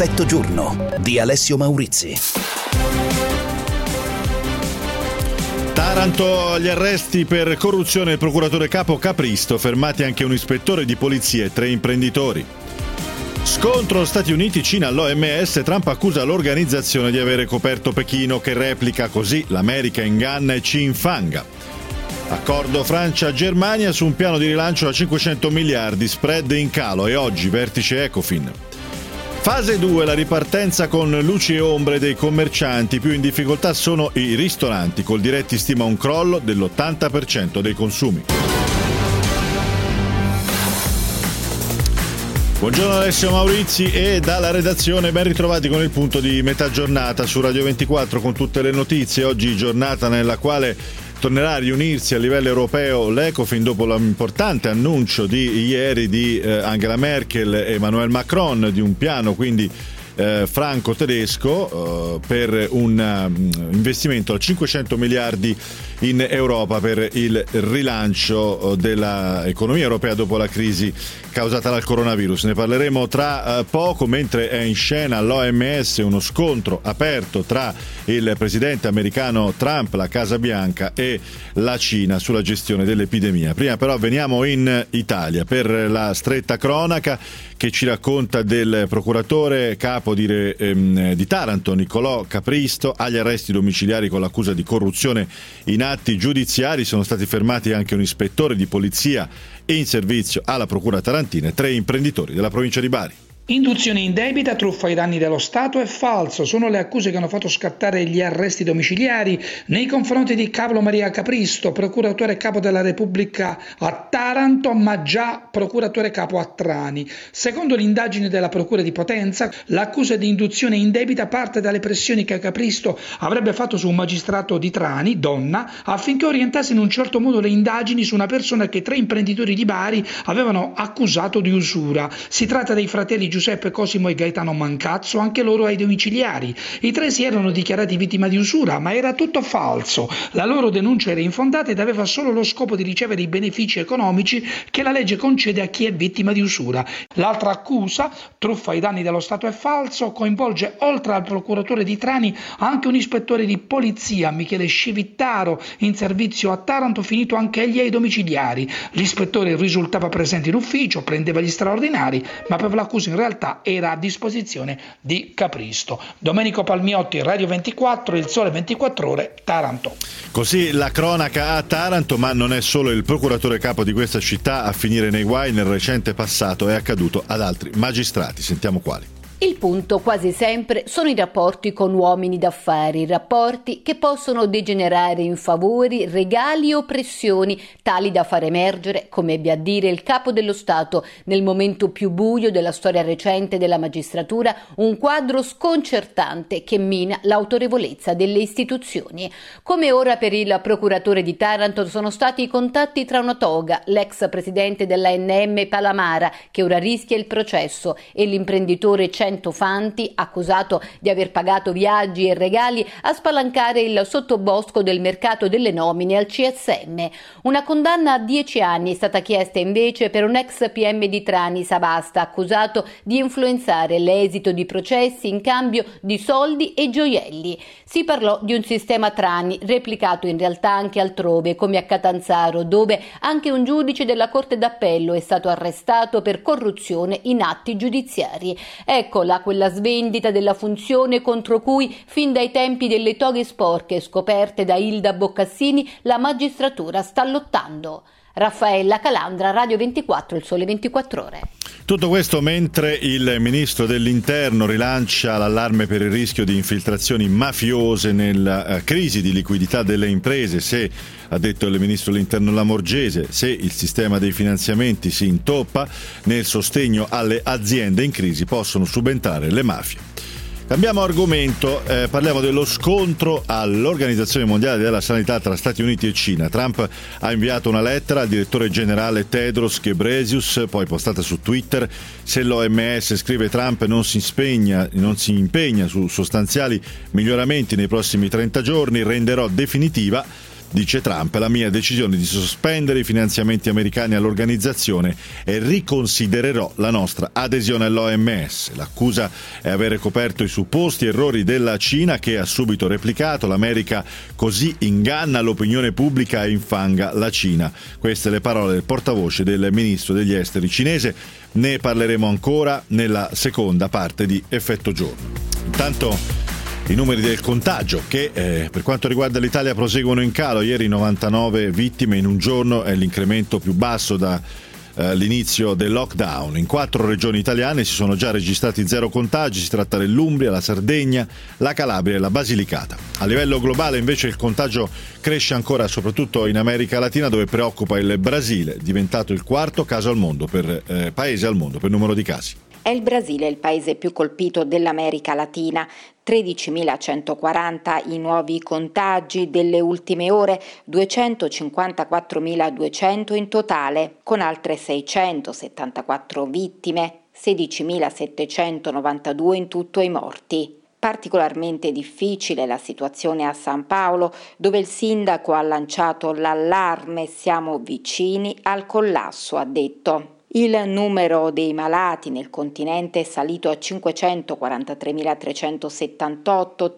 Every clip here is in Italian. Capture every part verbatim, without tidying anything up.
Perfetto giorno di Alessio Maurizi. Taranto, gli arresti per corruzione del procuratore capo Capristo, fermati anche un ispettore di polizia e tre imprenditori. Scontro Stati Uniti-Cina all'O M S, Trump accusa l'organizzazione di avere coperto Pechino, che replica così l'America inganna e ci infanga. Accordo Francia-Germania su un piano di rilancio da cinquecento miliardi, spread in calo e oggi vertice Ecofin. Fase due, la ripartenza con luci e ombre dei commercianti. Più in difficoltà sono i ristoranti, col Diretti stima un crollo dell'ottanta per cento dei consumi. Buongiorno Alessio Maurizi e dalla redazione ben ritrovati con il punto di metà giornata su Radio ventiquattro con tutte le notizie. Oggi giornata nella quale tornerà a riunirsi a livello europeo l'Ecofin dopo l'importante annuncio di ieri di eh, Angela Merkel e Emmanuel Macron di un piano quindi eh, franco-tedesco eh, per un uh, investimento da cinquecento miliardi in Europa per il rilancio dell'economia europea dopo la crisi causata dal coronavirus. Ne parleremo tra uh, poco, mentre è in scena all'O M S uno scontro aperto tra il presidente americano Trump, la Casa Bianca e la Cina sulla gestione dell'epidemia. Prima però veniamo in Italia per la stretta cronaca che ci racconta del procuratore capo di, ehm, di Taranto, Niccolò Capristo, agli arresti domiciliari con l'accusa di corruzione in atti giudiziari. Sono stati fermati anche un ispettore di polizia in servizio alla procura tarantina e tre imprenditori della provincia di Bari. Induzione indebita, truffa ai danni dello Stato è falso. Sono le accuse che hanno fatto scattare gli arresti domiciliari nei confronti di Carlo Maria Capristo, procuratore capo della Repubblica a Taranto, ma già procuratore capo a Trani. Secondo l'indagine della Procura di Potenza, l'accusa di induzione indebita parte dalle pressioni che Capristo avrebbe fatto su un magistrato di Trani, donna, affinché orientasse in un certo modo le indagini su una persona che tre imprenditori di Bari avevano accusato di usura. Si tratta dei fratelli Giuseppe, Cosimo e Gaetano Mancazzo, anche loro ai domiciliari. I tre si erano dichiarati vittima di usura, ma era tutto falso. La loro denuncia era infondata ed aveva solo lo scopo di ricevere i benefici economici che la legge concede a chi è vittima di usura. L'altra accusa, truffa ai danni dello Stato è falso, coinvolge oltre al procuratore di Trani anche un ispettore di polizia, Michele Scivittaro, in servizio a Taranto, finito anche egli ai domiciliari. L'ispettore risultava presente in ufficio, prendeva gli straordinari, ma per l'accusa in realtà era a disposizione di Capristo. Domenico Palmiotti, Radio ventiquattro, Il Sole ventiquattro Ore, Taranto. Così la cronaca a Taranto, ma non è solo il procuratore capo di questa città a finire nei guai. Nel recente passato è accaduto ad altri magistrati. Sentiamo quali. Il punto quasi sempre sono i rapporti con uomini d'affari, rapporti che possono degenerare in favori, regali o pressioni tali da far emergere, come ebbe a dire il capo dello Stato nel momento più buio della storia recente della magistratura, un quadro sconcertante che mina l'autorevolezza delle istituzioni. Come ora per il procuratore di Taranto sono stati i contatti tra una toga, l'ex presidente dell'A N M Palamara, che ora rischia il processo, e l'imprenditore Fanti, accusato di aver pagato viaggi e regali a spalancare il sottobosco del mercato delle nomine al C S M. Una condanna a dieci anni è stata chiesta invece per un ex P M di Trani, Savasta, accusato di influenzare l'esito di processi in cambio di soldi e gioielli. Si parlò di un sistema Trani replicato in realtà anche altrove, come a Catanzaro, dove anche un giudice della Corte d'Appello è stato arrestato per corruzione in atti giudiziari. Ecco la quella svendita della funzione contro cui fin dai tempi delle toghe sporche scoperte da Ilda Boccassini la magistratura sta lottando. Raffaella Calandra, Radio ventiquattro, Il Sole ventiquattro Ore. Tutto questo mentre il ministro dell'Interno rilancia l'allarme per il rischio di infiltrazioni mafiose nella uh, crisi di liquidità delle imprese. Se, ha detto il ministro dell'Interno Lamorgese, se il sistema dei finanziamenti si intoppa, nel sostegno alle aziende in crisi possono subentrare le mafie. Cambiamo argomento, eh, parliamo dello scontro all'Organizzazione Mondiale della Sanità tra Stati Uniti e Cina. Trump ha inviato una lettera al direttore generale Tedros Ghebreyesus, poi postata su Twitter. Se l'O M S, scrive Trump, non si impegna, non si impegna su sostanziali miglioramenti nei prossimi trenta giorni, renderò definitiva dice Trump, la mia decisione di sospendere i finanziamenti americani all'organizzazione e riconsidererò la nostra adesione all'O M S. L'accusa è avere coperto i supposti errori della Cina, che ha subito replicato: l'America così inganna l'opinione pubblica e infanga la Cina. Queste le parole del portavoce del ministro degli esteri cinese. Ne parleremo ancora nella seconda parte di Effetto Giorno. Intanto i numeri del contagio che eh, per quanto riguarda l'Italia proseguono in calo. Ieri novantanove vittime in un giorno, è l'incremento più basso da eh, l'inizio del lockdown. In quattro regioni italiane si sono già registrati zero contagi, si tratta dell'Umbria, la Sardegna, la Calabria e la Basilicata. A livello globale invece il contagio cresce ancora, soprattutto in America Latina, dove preoccupa il Brasile, diventato il quarto caso al mondo per eh, paese al mondo per numero di casi. È il Brasile il paese più colpito dell'America Latina. tredicimilacentoquaranta i nuovi contagi delle ultime ore, duecentocinquantaquattromiladuecento in totale, con altre seicentosettantaquattro vittime, sedicimilasettecentonovantadue in tutto i morti. Particolarmente difficile la situazione a San Paolo, dove il sindaco ha lanciato l'allarme: siamo vicini al collasso, ha detto. Il numero dei malati nel continente è salito a cinquecentoquarantatremilatrecentosettantotto,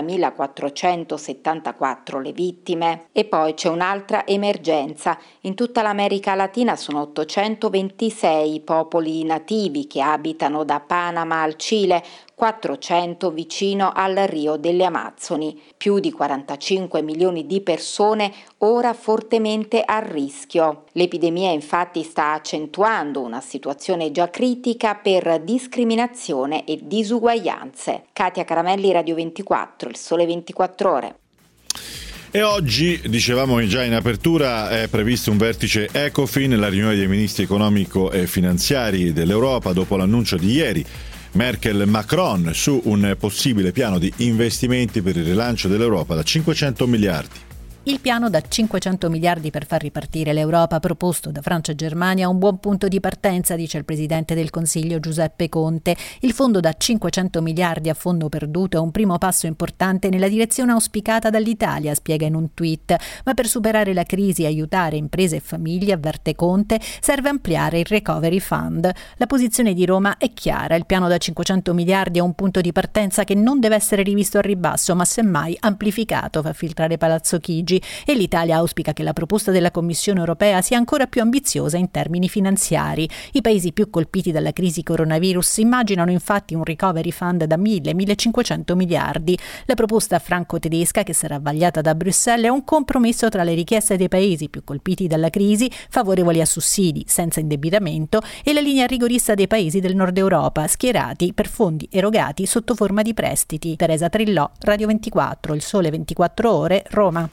trentamilaquattrocentosettantaquattro le vittime. E poi c'è un'altra emergenza. In tutta l'America Latina sono ottocentoventisei i popoli nativi che abitano da Panama al Cile, quattrocento vicino al Rio delle Amazzoni. Più di quarantacinque milioni di persone ora fortemente a rischio. L'epidemia infatti sta accentuando una situazione già critica per discriminazione e disuguaglianze. Katia Caramelli, Radio ventiquattro, Il Sole ventiquattro Ore. E oggi, dicevamo già in apertura, è previsto un vertice Ecofin, la riunione dei ministri economico e finanziari dell'Europa, dopo l'annuncio di ieri Merkel e Macron su un possibile piano di investimenti per il rilancio dell'Europa da cinquecento miliardi. Il piano da cinquecento miliardi per far ripartire l'Europa proposto da Francia e Germania è un buon punto di partenza, dice il Presidente del Consiglio Giuseppe Conte. Il fondo da cinquecento miliardi a fondo perduto è un primo passo importante nella direzione auspicata dall'Italia, spiega in un tweet. Ma per superare la crisi e aiutare imprese e famiglie, avverte Conte, serve ampliare il Recovery Fund. La posizione di Roma è chiara: il piano da cinquecento miliardi è un punto di partenza che non deve essere rivisto al ribasso, ma semmai amplificato, fa filtrare Palazzo Chigi. E l'Italia auspica che la proposta della Commissione europea sia ancora più ambiziosa in termini finanziari. I paesi più colpiti dalla crisi coronavirus immaginano infatti un recovery fund da mille millecinquecento miliardi. La proposta franco-tedesca, che sarà vagliata da Bruxelles, è un compromesso tra le richieste dei paesi più colpiti dalla crisi, favorevoli a sussidi senza indebitamento, e la linea rigorista dei paesi del nord Europa, schierati per fondi erogati sotto forma di prestiti. Teresa Trillò, Radio ventiquattro, Il Sole ventiquattro Ore, Roma.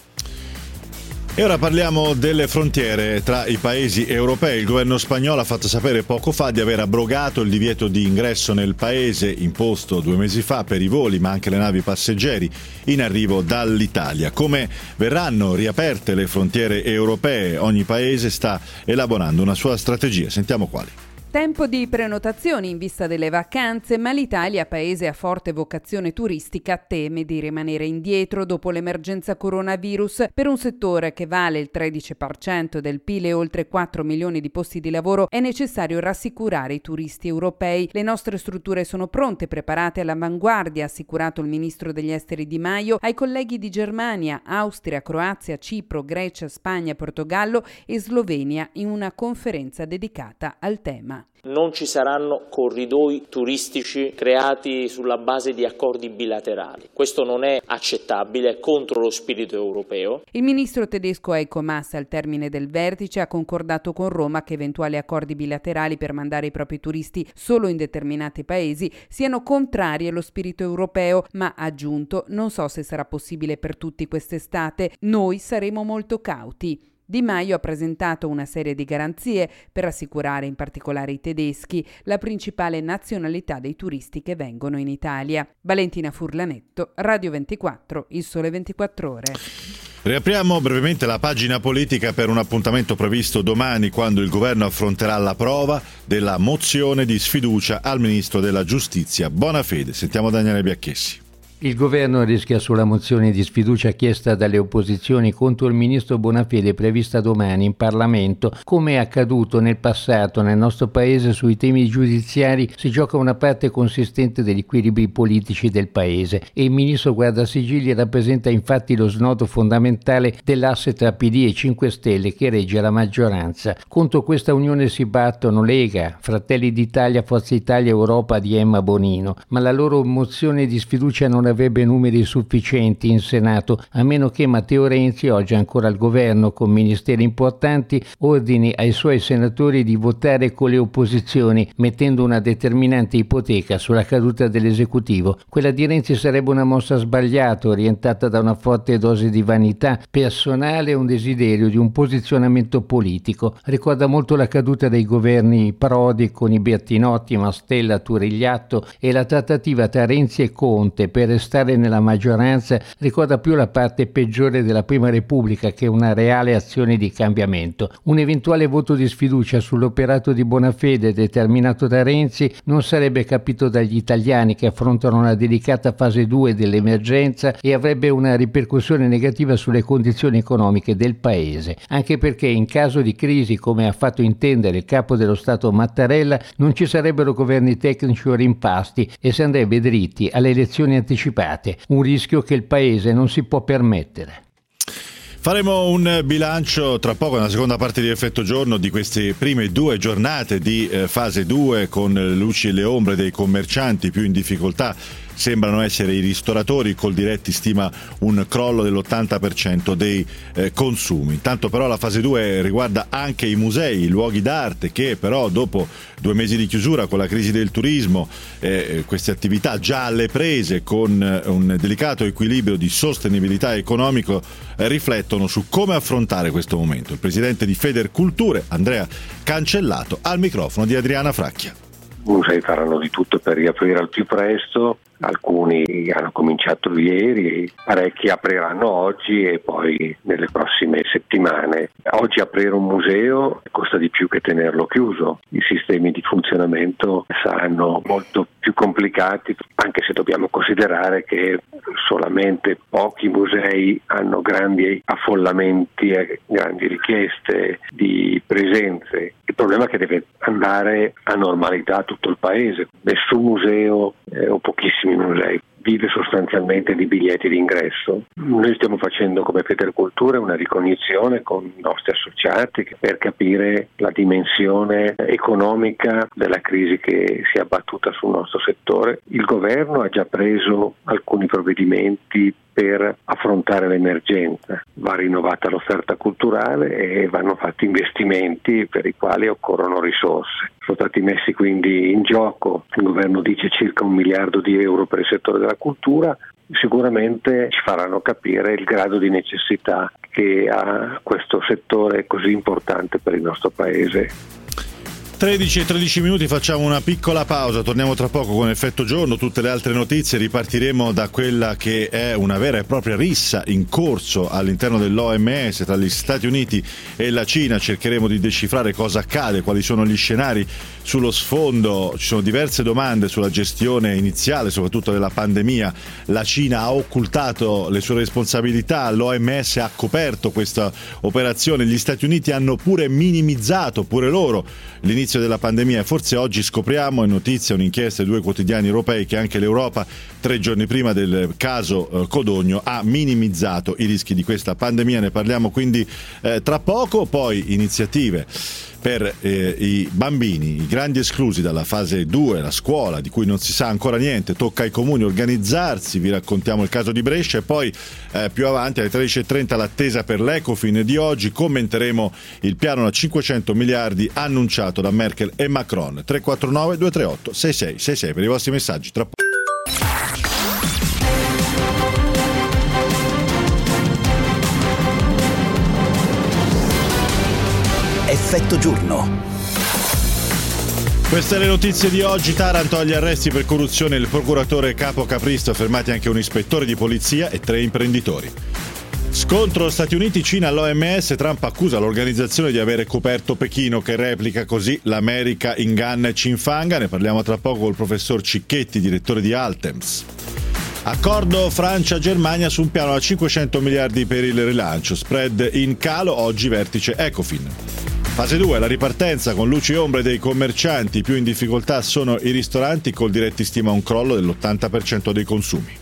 E ora parliamo delle frontiere tra i paesi europei. Il governo spagnolo ha fatto sapere poco fa di aver abrogato il divieto di ingresso nel paese imposto due mesi fa per i voli, ma anche le navi passeggeri in arrivo dall'Italia. Come verranno riaperte le frontiere europee? Ogni paese sta elaborando una sua strategia. Sentiamo quali. Tempo di prenotazioni in vista delle vacanze, ma l'Italia, paese a forte vocazione turistica, teme di rimanere indietro dopo l'emergenza coronavirus. Per un settore che vale il tredici per cento del P I L e oltre quattro milioni di posti di lavoro è necessario rassicurare i turisti europei. Le nostre strutture sono pronte, preparate all'avanguardia, ha assicurato il ministro degli esteri Di Maio ai colleghi di Germania, Austria, Croazia, Cipro, Grecia, Spagna, Portogallo e Slovenia in una conferenza dedicata al tema. Non ci saranno corridoi turistici creati sulla base di accordi bilaterali. Questo non è accettabile, è contro lo spirito europeo. Il ministro tedesco Heiko Maas, al termine del vertice, ha concordato con Roma che eventuali accordi bilaterali per mandare i propri turisti solo in determinati paesi siano contrari allo spirito europeo, ma ha aggiunto: non so se sarà possibile per tutti quest'estate, noi saremo molto cauti. Di Maio ha presentato una serie di garanzie per assicurare in particolare i tedeschi la principale nazionalità dei turisti che vengono in Italia. Valentina Furlanetto, Radio ventiquattro, Il Sole ventiquattro Ore. Riapriamo brevemente la pagina politica per un appuntamento previsto domani, quando il governo affronterà la prova della mozione di sfiducia al ministro della Giustizia Bonafede. Sentiamo Daniele Biacchessi. Il governo rischia sulla mozione di sfiducia chiesta dalle opposizioni contro il ministro Bonafede prevista domani in Parlamento. Come è accaduto nel passato nel nostro paese sui temi giudiziari si gioca una parte consistente degli equilibri politici del paese e il ministro Guardasigilli rappresenta infatti lo snodo fondamentale dell'asse tra P D e cinque Stelle che regge la maggioranza. Contro questa unione si battono Lega, Fratelli d'Italia, Forza Italia e Europa di Emma Bonino, ma la loro mozione di sfiducia non avrebbe numeri sufficienti in Senato, a meno che Matteo Renzi, oggi ancora al governo con ministeri importanti, ordini ai suoi senatori di votare con le opposizioni, mettendo una determinante ipoteca sulla caduta dell'esecutivo. Quella di Renzi sarebbe una mossa sbagliata, orientata da una forte dose di vanità personale e un desiderio di un posizionamento politico. Ricorda molto la caduta dei governi Prodi con i Bertinotti, Mastella, Turigliatto e la trattativa tra Renzi e Conte per stare nella maggioranza. Ricorda più la parte peggiore della Prima Repubblica che una reale azione di cambiamento. Un eventuale voto di sfiducia sull'operato di Bonafede determinato da Renzi non sarebbe capito dagli italiani che affrontano una delicata fase due dell'emergenza e avrebbe una ripercussione negativa sulle condizioni economiche del paese, anche perché in caso di crisi, come ha fatto intendere il capo dello Stato Mattarella, non ci sarebbero governi tecnici o rimpasti e si andrebbe dritti alle elezioni anticipate, un rischio che il paese non si può permettere. Faremo un bilancio tra poco nella seconda parte di Effetto Giorno di queste prime due giornate di eh, fase due, con le luci e le ombre dei commercianti più in difficoltà. Sembrano essere i ristoratori. Coldiretti stima un crollo dell'ottanta per cento dei eh, consumi. Intanto però la fase due riguarda anche i musei, i luoghi d'arte che però dopo due mesi di chiusura con la crisi del turismo, eh, queste attività già alle prese con eh, un delicato equilibrio di sostenibilità economico eh, riflettono su come affrontare questo momento. Il presidente di Federculture, Andrea Cancellato, al microfono di Adriana Fracchia. I musei faranno di tutto per riaprire al più presto, alcuni hanno cominciato ieri, parecchi apriranno oggi e poi nelle prossime settimane. Oggi aprire un museo costa di più che tenerlo chiuso, i sistemi di funzionamento saranno molto più complicati, anche se dobbiamo considerare che solamente pochi musei hanno grandi affollamenti e grandi richieste di presenze. Il problema è che deve andare a normalità tutto il paese. Nessun museo eh, o pochissimi musei vive sostanzialmente di biglietti d'ingresso. Noi stiamo facendo come Federculture una ricognizione con i nostri associati per capire la dimensione economica della crisi che si è abbattuta sul nostro settore. Il governo ha già preso alcuni provvedimenti per affrontare l'emergenza. Va rinnovata l'offerta culturale e vanno fatti investimenti per i quali occorrono risorse. Sono stati messi quindi in gioco, il governo dice circa un miliardo di euro per il settore della cultura, sicuramente ci faranno capire il grado di necessità che ha questo settore così importante per il nostro paese. tredici e tredici minuti, facciamo una piccola pausa, torniamo tra poco con Effetto Giorno, tutte le altre notizie. Ripartiremo da quella che è una vera e propria rissa in corso all'interno dell'O M S tra gli Stati Uniti e la Cina. Cercheremo di decifrare cosa accade, quali sono gli scenari sullo sfondo. Ci sono diverse domande sulla gestione iniziale, soprattutto della pandemia. La Cina ha occultato le sue responsabilità, l'O M S ha coperto questa operazione, gli Stati Uniti hanno pure minimizzato, pure loro, l'inizio della pandemia, e forse oggi scopriamo, è notizia un'inchiesta di due quotidiani europei, che anche l'Europa tre giorni prima del caso eh, Codogno ha minimizzato i rischi di questa pandemia. Ne parliamo quindi eh, tra poco. Poi iniziative per eh, i bambini, i grandi esclusi dalla fase due, la scuola, di cui non si sa ancora niente, tocca ai comuni organizzarsi, vi raccontiamo il caso di Brescia, e poi eh, più avanti alle tredici e trenta l'attesa per l'Ecofin di oggi, commenteremo il piano da cinquecento miliardi annunciato da Merkel e Macron. tre quattro nove due tre otto sei sei sei sei per i vostri messaggi tra poco. Effetto Giorno. Queste le notizie di oggi. Taranto agli arresti per corruzione il procuratore capo Capristo, fermati anche un ispettore di polizia e tre imprenditori. Scontro Stati Uniti-Cina all'O M S, Trump accusa l'organizzazione di avere coperto Pechino, che replica così l'America inganna e ci infanga. Ne parliamo tra poco col professor Cicchetti, direttore di Altems. Accordo Francia-Germania su un piano da cinquecento miliardi per il rilancio, spread in calo, oggi vertice Ecofin. Fase due, la ripartenza con luci e ombre dei commercianti, più in difficoltà sono i ristoranti, Coldiretti stima un crollo dell'ottanta per cento dei consumi.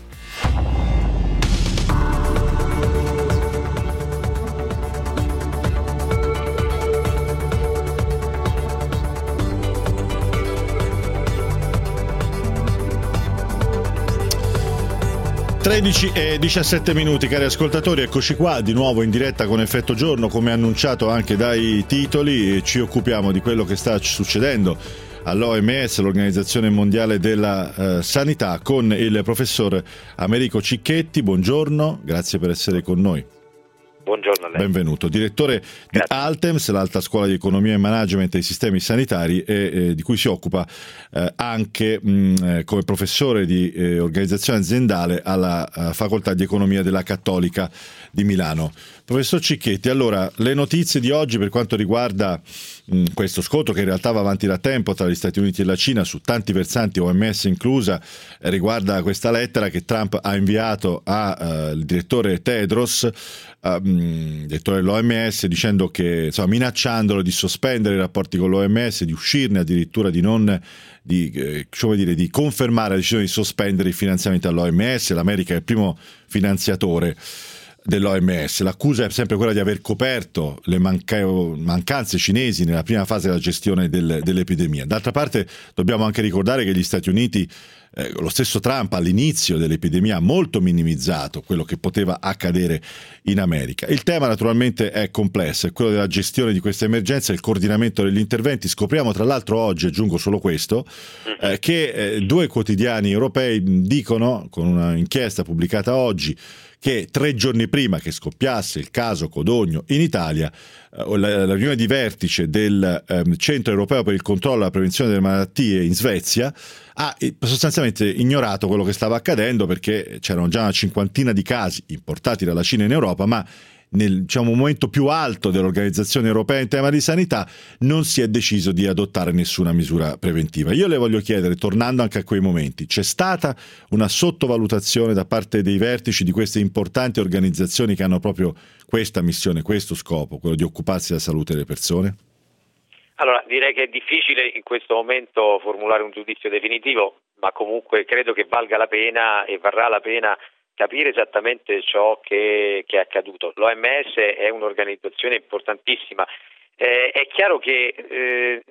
tredici e diciassette minuti, cari ascoltatori, eccoci qua di nuovo in diretta con Effetto Giorno, come annunciato anche dai titoli. Ci occupiamo di quello che sta succedendo all'O M S, l'Organizzazione Mondiale della eh, Sanità, con il professor Americo Cicchetti. Buongiorno, grazie per essere con noi. Buongiorno a lei. Benvenuto, direttore Grazie. di Altems, l'Alta Scuola di Economia e Management dei Sistemi Sanitari, e eh, di cui si occupa eh, anche mh, come professore di eh, organizzazione aziendale alla uh, Facoltà di Economia della Cattolica di Milano. Professor Cicchetti, allora, le notizie di oggi per quanto riguarda mh, questo scontro che in realtà va avanti da tempo tra gli Stati Uniti e la Cina su tanti versanti, O M S inclusa, eh, riguarda questa lettera che Trump ha inviato al uh, direttore Tedros, Uh, direttore dell'O M S, dicendo che, insomma, minacciandolo di sospendere i rapporti con l'O M S, di uscirne, addirittura di non di, eh, come dire, di confermare la decisione di sospendere il finanziamento all'O M S. L'America è il primo finanziatore dell'O M S. L'accusa è sempre quella di aver coperto le manca- mancanze cinesi nella prima fase della gestione del, dell'epidemia. D'altra parte dobbiamo anche ricordare che gli Stati Uniti, eh, lo stesso Trump all'inizio dell'epidemia ha molto minimizzato quello che poteva accadere in America. Il tema naturalmente è complesso, è quello della gestione di questa emergenza e il coordinamento degli interventi. Scopriamo tra l'altro oggi, aggiungo solo questo, eh, che eh, due quotidiani europei dicono, con una inchiesta pubblicata oggi, che tre giorni prima che scoppiasse il caso Codogno in Italia, eh, la, la riunione di vertice del eh, Centro Europeo per il Controllo e la Prevenzione delle Malattie in Svezia ha eh, sostanzialmente ignorato quello che stava accadendo, perché c'erano già una cinquantina di casi importati dalla Cina in Europa, ma nel, diciamo, momento più alto dell'Organizzazione Europea in tema di sanità non si è deciso di adottare nessuna misura preventiva. Io le voglio chiedere, tornando anche a quei momenti, c'è stata una sottovalutazione da parte dei vertici di queste importanti organizzazioni che hanno proprio questa missione, questo scopo, quello di occuparsi della salute delle persone? Allora, direi che è difficile in questo momento formulare un giudizio definitivo, ma comunque credo che valga la pena e varrà la pena capire esattamente ciò che, che è accaduto. L'O M S è un'organizzazione importantissima. Eh, è chiaro che eh,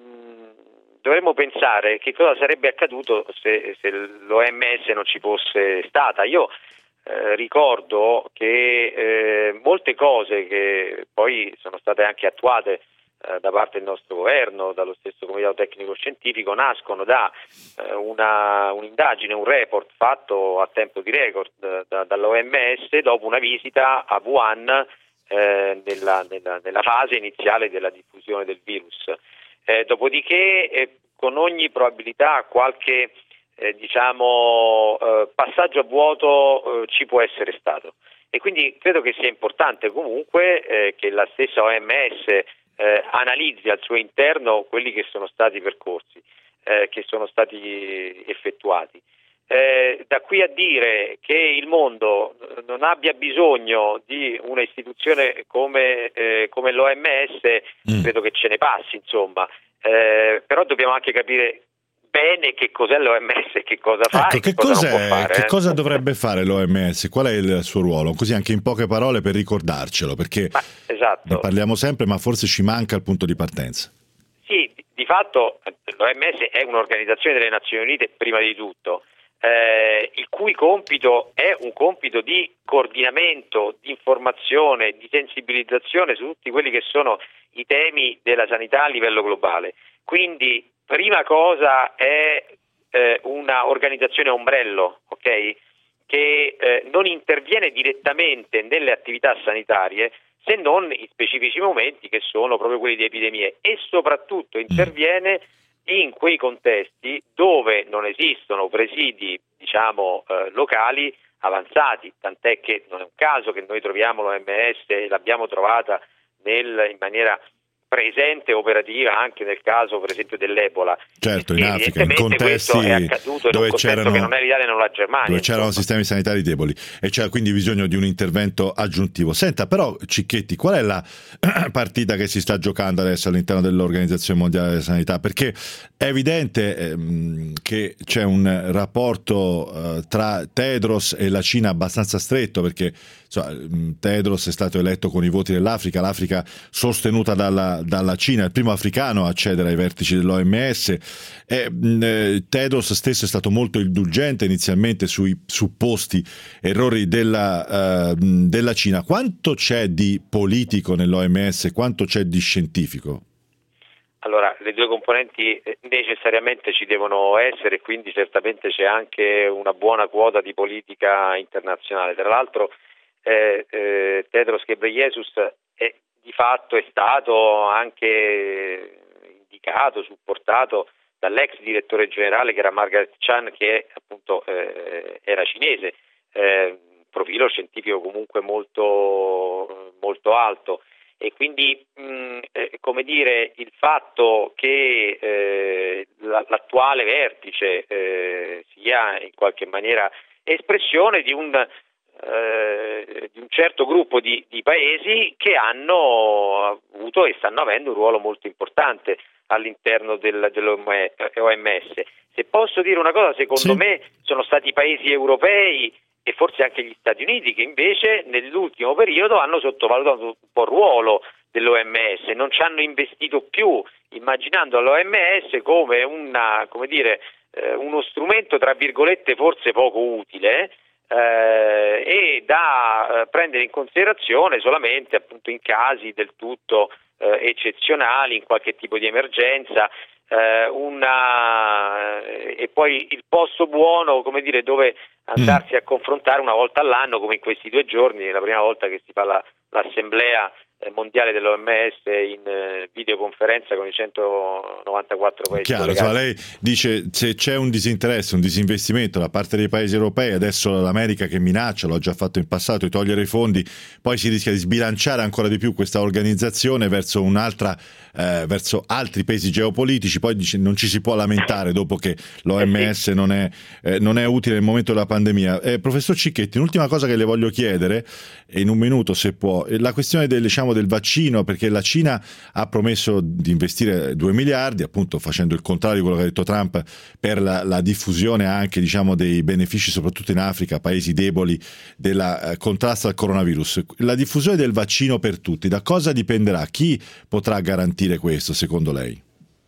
dovremmo pensare che cosa sarebbe accaduto se, se l'O M S non ci fosse stata. Io eh, ricordo che eh, molte cose che poi sono state anche attuate da parte del nostro governo, dallo stesso Comitato Tecnico Scientifico, nascono da eh, una, un'indagine, un report fatto a tempo di record eh, da, dall'O M S dopo una visita a Wuhan eh, nella, nella, nella fase iniziale della diffusione del virus. Eh, dopodiché eh, con ogni probabilità qualche eh, diciamo eh, passaggio a vuoto eh, ci può essere stato, e quindi credo che sia importante comunque eh, che la stessa O M S Eh, analizzi al suo interno quelli che sono stati i percorsi eh, che sono stati effettuati. Eh, da qui a dire che il mondo non abbia bisogno di una istituzione come, eh, come l'O M S, mm. credo che ce ne passi, insomma, eh, però dobbiamo anche capire bene che cos'è l'O M S e che cosa fa, ecco, e che, che cosa cos'è, non può fare. Che eh? cosa dovrebbe fare l'O M S? Qual è il suo ruolo? Così anche in poche parole per ricordarcelo, perché ma, esatto. ne parliamo sempre, ma forse ci manca il punto di partenza. Sì, di, di fatto l'O M S è un'organizzazione delle Nazioni Unite prima di tutto, eh, il cui compito è un compito di coordinamento, di informazione, di sensibilizzazione su tutti quelli che sono i temi della sanità a livello globale. Quindi prima cosa è eh, una organizzazione ombrello, ok? Che eh, non interviene direttamente nelle attività sanitarie se non in specifici momenti che sono proprio quelli di epidemie, e soprattutto interviene in quei contesti dove non esistono presidi, diciamo, eh, locali avanzati, tant'è che non è un caso che noi troviamo l'O M S e l'abbiamo trovata nel, in maniera presente e operativa anche nel caso per esempio dell'Ebola. Certo, in Africa, in contesti questo è accaduto in dove un c'erano, che non è l'Italia e non la Germania. Dove c'erano insomma. sistemi sanitari deboli e c'era quindi bisogno di un intervento aggiuntivo. Senta, però Cicchetti, qual è la partita che si sta giocando adesso all'interno dell'Organizzazione Mondiale della Sanità? Perché è evidente ehm, che c'è un rapporto eh, tra Tedros e la Cina abbastanza stretto, perché insomma, Tedros è stato eletto con i voti dell'Africa, l'Africa sostenuta dalla, dalla Cina, il primo africano a accedere ai vertici dell'O M S. E, eh, Tedros stesso è stato molto indulgente inizialmente sui supposti errori della, eh, della Cina. Quanto c'è di politico nell'O M S, quanto c'è di scientifico? Allora, le due componenti necessariamente ci devono essere, quindi certamente c'è anche una buona quota di politica internazionale. Tra l'altro eh, eh, Tedros Ghebreyesus è, di fatto è stato anche indicato, supportato dall'ex direttore generale che era Margaret Chan, che appunto eh, era cinese, eh, profilo scientifico comunque molto, molto alto. E quindi, mh, eh, come dire, il fatto che eh, la, l'attuale vertice eh, sia in qualche maniera espressione di un, eh, di un certo gruppo di, di paesi che hanno avuto e stanno avendo un ruolo molto importante all'interno del, dell'O M S. Se posso dire una cosa, secondo sì. me sono stati i paesi europei e forse anche gli Stati Uniti che invece nell'ultimo periodo hanno sottovalutato un po' il ruolo dell'O M S, non ci hanno investito più, immaginando l'O M S come una, come dire, eh, uno strumento tra virgolette forse poco utile eh, e da eh, prendere in considerazione solamente appunto in casi del tutto eh, eccezionali, in qualche tipo di emergenza. Eh, una e poi il posto buono, come dire, dove andarsi a confrontare una volta all'anno, come in questi due giorni, è la prima volta che si fa la, l'assemblea mondiale dell'O M S in eh, videoconferenza con i centonovantaquattro paesi. Chiaro, insomma, lei dice se c'è un disinteresse, un disinvestimento da parte dei paesi europei, adesso l'America che minaccia, l'ho già fatto in passato, di togliere i fondi, poi si rischia di sbilanciare ancora di più questa organizzazione verso un'altra eh, verso altri pesi geopolitici, poi dice non ci si può lamentare dopo che l'O M S non è, eh, non è utile nel momento della pandemia. Eh, professor Cicchetti, un'ultima cosa che le voglio chiedere, in un minuto se può, è la questione del, diciamo, del vaccino, perché la Cina ha promesso di investire due miliardi, appunto facendo il contrario di quello che ha detto Trump, per la, la diffusione anche, diciamo, dei benefici soprattutto in Africa, paesi deboli, del eh, contrasto al coronavirus. La diffusione del vaccino per tutti, da cosa dipenderà? Chi potrà garantire questo secondo lei?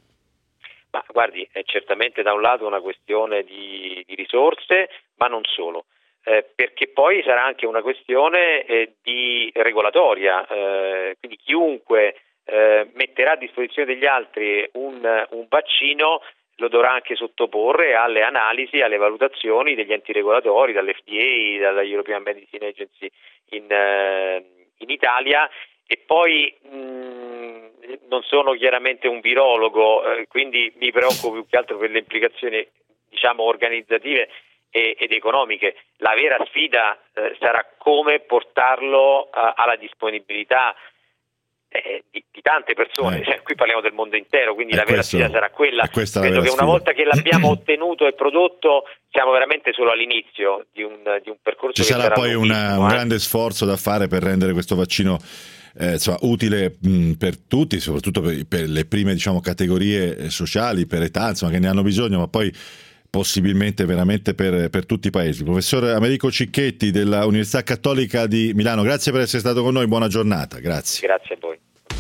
Ma guardi, è certamente da un lato una questione di, di risorse, ma non solo. Eh, perché poi sarà anche una questione eh, di regolatoria, eh, quindi chiunque eh, metterà a disposizione degli altri un, un vaccino lo dovrà anche sottoporre alle analisi, alle valutazioni degli enti regolatori, dall'F D A, dalla European Medicine Agency in, eh, in Italia. E poi mh, non sono chiaramente un virologo, eh, quindi mi preoccupo più che altro per le implicazioni, diciamo, organizzative ed economiche. La vera sfida eh, sarà come portarlo uh, alla disponibilità eh, di, di tante persone, eh. Cioè, qui parliamo del mondo intero, quindi è la vera questo, sfida sarà quella. Credo che sfida. Una volta che l'abbiamo ottenuto e prodotto siamo veramente solo all'inizio di un, di un percorso. Ci che sarà poi una, un eh. grande sforzo da fare per rendere questo vaccino eh, insomma, utile mh, per tutti, soprattutto per, per le prime, diciamo, categorie sociali, per età, insomma, che ne hanno bisogno, ma poi possibilmente veramente per, per tutti i paesi. Professor Americo Cicchetti della Università Cattolica di Milano, grazie per essere stato con noi, buona giornata. Grazie. Grazie a voi.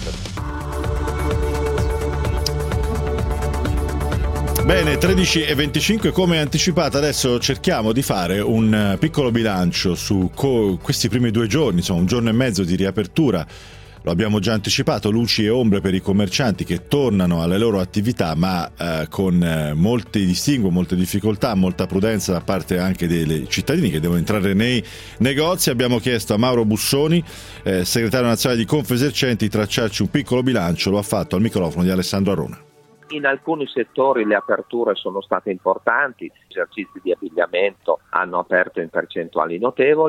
Bene, tredici e venticinque, come anticipato adesso cerchiamo di fare un piccolo bilancio su co- questi primi due giorni, insomma un giorno e mezzo di riapertura. Lo abbiamo già anticipato, luci e ombre per i commercianti che tornano alle loro attività, ma eh, con eh, molti distinguo, molte difficoltà, molta prudenza da parte anche dei cittadini che devono entrare nei negozi. Abbiamo chiesto a Mauro Bussoni, eh, segretario nazionale di Confesercenti, di tracciarci un piccolo bilancio. Lo ha fatto al microfono di Alessandro Arona. In alcuni settori le aperture sono state importanti, gli esercizi di abbigliamento hanno aperto in percentuali notevoli.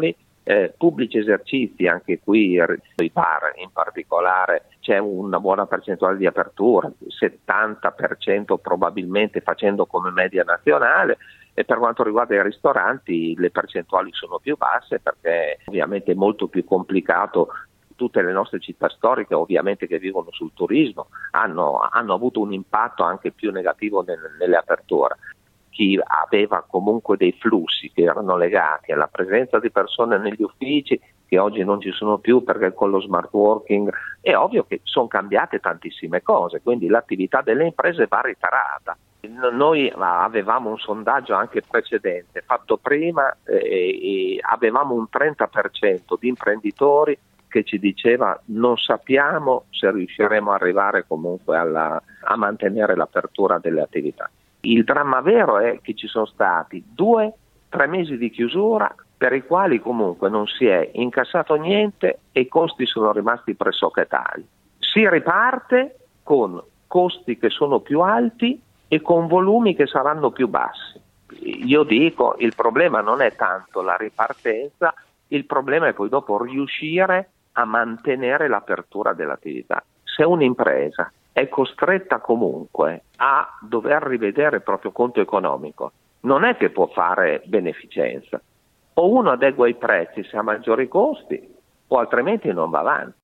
Eh, pubblici esercizi, anche qui i bar in particolare c'è una buona percentuale di apertura, settanta per cento probabilmente facendo come media nazionale, e per quanto riguarda i ristoranti le percentuali sono più basse perché ovviamente è molto più complicato. Tutte le nostre città storiche ovviamente che vivono sul turismo hanno, hanno avuto un impatto anche più negativo nel, nelle aperture. Chi aveva comunque dei flussi che erano legati alla presenza di persone negli uffici, che oggi non ci sono più perché con lo smart working è ovvio che sono cambiate tantissime cose, quindi l'attività delle imprese va ritarata. Noi avevamo un sondaggio anche precedente fatto prima e, e avevamo un trenta per cento di imprenditori che ci diceva non sappiamo se riusciremo ad arrivare comunque alla, a mantenere l'apertura delle attività. Il dramma vero è che ci sono stati due, tre mesi di chiusura per i quali comunque non si è incassato niente e i costi sono rimasti pressoché tali. Si riparte con costi che sono più alti e con volumi che saranno più bassi. Io dico, il problema non è tanto la ripartenza, il problema è poi dopo riuscire a mantenere l'apertura dell'attività. Se un'impresa è costretta comunque a dover rivedere il proprio conto economico, non è che può fare beneficenza. O uno adegua i prezzi se ha maggiori costi, o altrimenti non va avanti.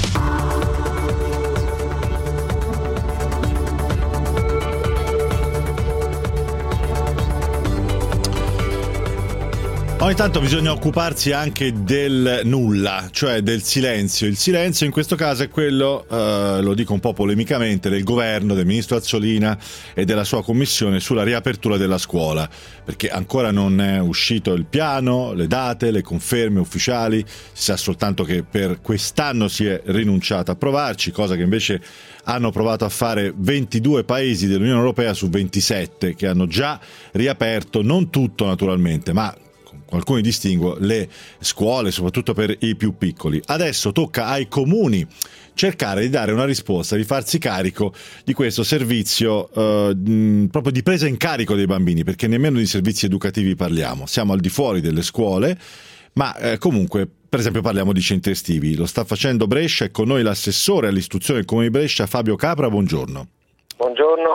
Ogni tanto bisogna occuparsi anche del nulla, cioè del silenzio. Il silenzio in questo caso è quello, eh, lo dico un po' polemicamente, del governo, del ministro Azzolina e della sua commissione sulla riapertura della scuola, perché ancora non è uscito il piano, le date, le conferme ufficiali, si sa soltanto che per quest'anno si è rinunciato a provarci, cosa che invece hanno provato a fare ventidue paesi dell'Unione Europea su ventisette che hanno già riaperto, non tutto naturalmente, ma alcuni distinguo, le scuole, soprattutto per i più piccoli. Adesso tocca ai comuni cercare di dare una risposta, di farsi carico di questo servizio eh, mh, proprio di presa in carico dei bambini, perché nemmeno di servizi educativi parliamo. Siamo al di fuori delle scuole, ma eh, comunque, per esempio, parliamo di centri estivi. Lo sta facendo Brescia, è con noi l'assessore all'istruzione del Comune di Brescia, Fabio Capra. Buongiorno. Buongiorno.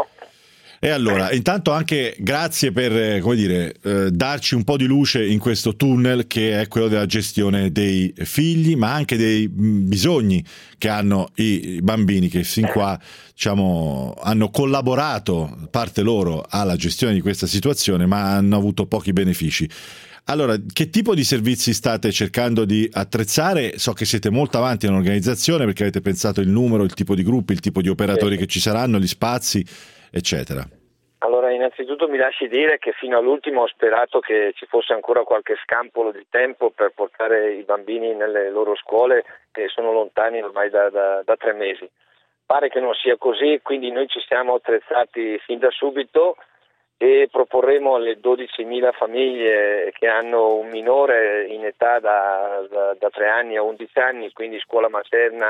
E allora, intanto anche grazie per, come dire, eh, darci un po' di luce in questo tunnel che è quello della gestione dei figli, ma anche dei mh, bisogni che hanno i bambini che fin qua, diciamo, hanno collaborato, parte loro, alla gestione di questa situazione, ma hanno avuto pochi benefici. Allora, che tipo di servizi state cercando di attrezzare? So che siete molto avanti nell'organizzazione perché avete pensato il numero, il tipo di gruppi, il tipo di operatori sì. che ci saranno, gli spazi, eccetera. Allora, innanzitutto mi lasci dire che fino all'ultimo ho sperato che ci fosse ancora qualche scampolo di tempo per portare i bambini nelle loro scuole che sono lontani ormai da, da, da tre mesi. Pare che non sia così, quindi noi ci siamo attrezzati fin da subito e proporremo alle dodicimila famiglie che hanno un minore in età da, da, da tre anni a undici anni, quindi scuola materna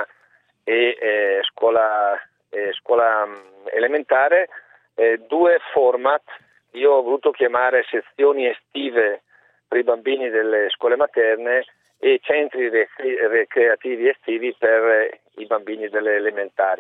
e eh, scuola, eh, scuola elementare, eh, due format. Io ho voluto chiamare sezioni estive per i bambini delle scuole materne e centri recreativi estivi per i bambini delle elementari.